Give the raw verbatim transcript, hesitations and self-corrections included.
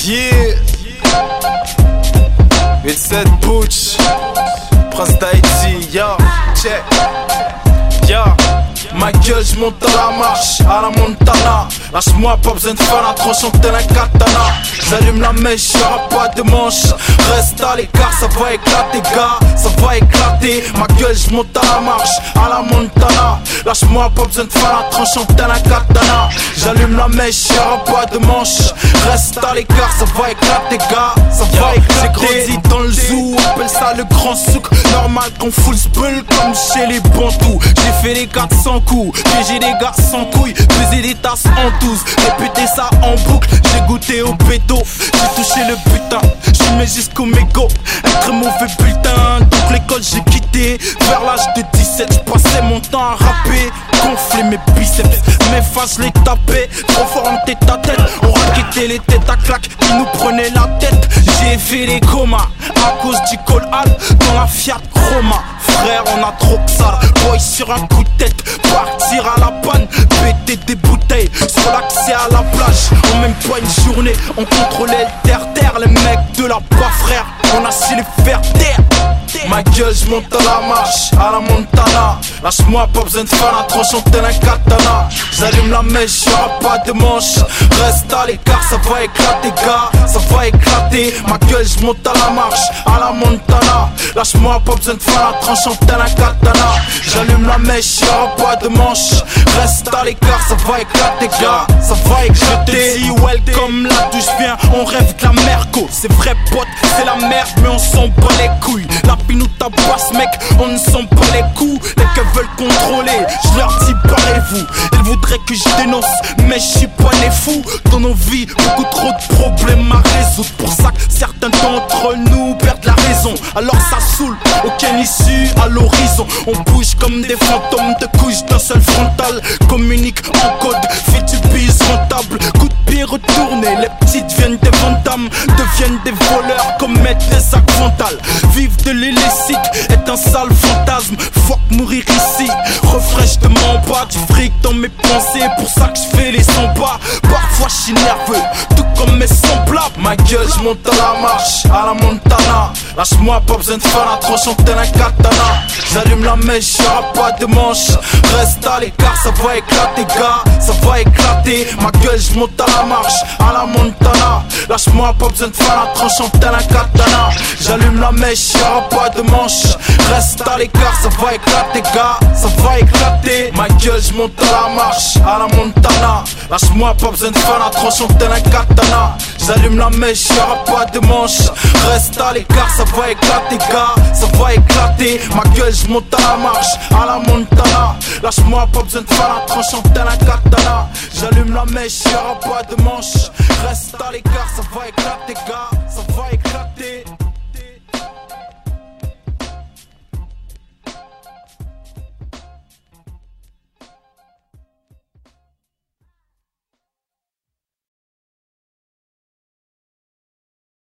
Yeah, it's that Butch, Prince d'Haïti, yo, check, yo. Ma gueule, j'monte à la marche, à la Montana. Lâche-moi, pas besoin de faire la tranchant tel un katana. J'allume la mèche, y'aura pas de manche. Reste à l'écart, ça va éclater, gars, ça va éclater. Ma gueule, j'monte à la marche, à la Montana. Lâche-moi, pas besoin de faire la tranchant tel un katana. J'allume la mèche, y'aura pas de manche. Reste à l'écart, ça va éclater, gars, ça va éclater. J'ai grandi dans le zoo, on appelle ça le grand souk. Normal qu'on full spell comme chez les bantous. J'ai fait les quatre cents coups, j'ai des gars sans couilles, pesé des tasses en douze, répété ça en boucle, j'ai goûté au bédo, j'ai touché le butin, j'y mets jusqu'au mégot, un très mauvais bulletin, donc l'école j'ai quitté, vers l'âge de dix-sept, j'passais mon temps à rapper, gonfler mes biceps, mes faces les taper, trop fort en tête à tête, on raquettait les têtes à claque, qui nous prenaient la tête, j'ai fait les comas, à cause du call-out, dans la Fiat Chroma, frère on a trop que ça, boy sur un coup de tête, partir à la panne, péter des bouteilles sur l'accès à la plage. En même pas une journée, on contrôlait le terre-terre. Les mecs de la bas frère, on a su les faire taire. Ma gueule, j'monte à la marche, à la Montana. Lâche-moi, pas besoin de faire la tranchant tel un katana. J'allume la mèche, y'aura pas de manche. Reste à l'écart, ça va éclater, gars, ça va éclater. Ma gueule, j'monte à la marche, à la Montana. Lâche-moi, pas besoin de faire la tranchant tel un katana. J'allume la mèche, y'aura pas de manche. Reste à l'écart, ça va éclater, gars, ça va éclater. Je te dis welcome là d'où je viens, on rêve de la merco. C'est vrai pote, c'est la merde, mais on s'en bat les couilles. La nous tabasse mec, on ne sent pas les coups. Les que veulent contrôler, je leur dis parlez-vous. Ils voudraient que je dénonce, mais je suis pas né fou. Dans nos vies, beaucoup trop de problèmes à résoudre. Pour ça que certains d'entre nous perdent la raison. Alors ça saoule, aucune issue à l'horizon. On bouge comme des fantômes de couches d'un seul frontal. Communique en code, fait du bise rentable. Coup de pied retourné, les petites viennent des vandames, deviennent des voleurs, commettent des actes frontales. Vivent de l'illicite est un sale fantasme, fuck mourir ici. Refrain, je demande pas du fric dans mes pensées, pour ça que je fais les cent pas. Parfois je suis nerveux, tout comme mes semblables. Ma gueule, je monte à la marche, à la Montana. Lâche-moi, pas besoin de faire la tranchant tel un katana. J'allume la mèche, y'aura pas de manche. Reste à l'écart, ça va éclater, gars, ça va éclater. Ma gueule, je monte à la marche, à la Montana. Lâche-moi, pas besoin de faire la tranchant tel un katana. J'allume la mèche, y'aura pas de manche. Reste à l'écart, ça va éclater, gars, ça va éclater. Ma gueule, je monte à la marche, à la Montana. Lâche-moi, pas besoin de faire la tranchant tel un katana. J'allume la mèche, y'aura pas de manche. Reste à l'écart, ça va éclater, gars, ça va éclater. Ma gueule, je monte à la marche, à la Montana. Lâche-moi, pas besoin de faire la tranchant tel un katana. J'allume la mèche, y'aura pas de manche. Reste à l'écart, ça va éclater, gars, ça va éclater.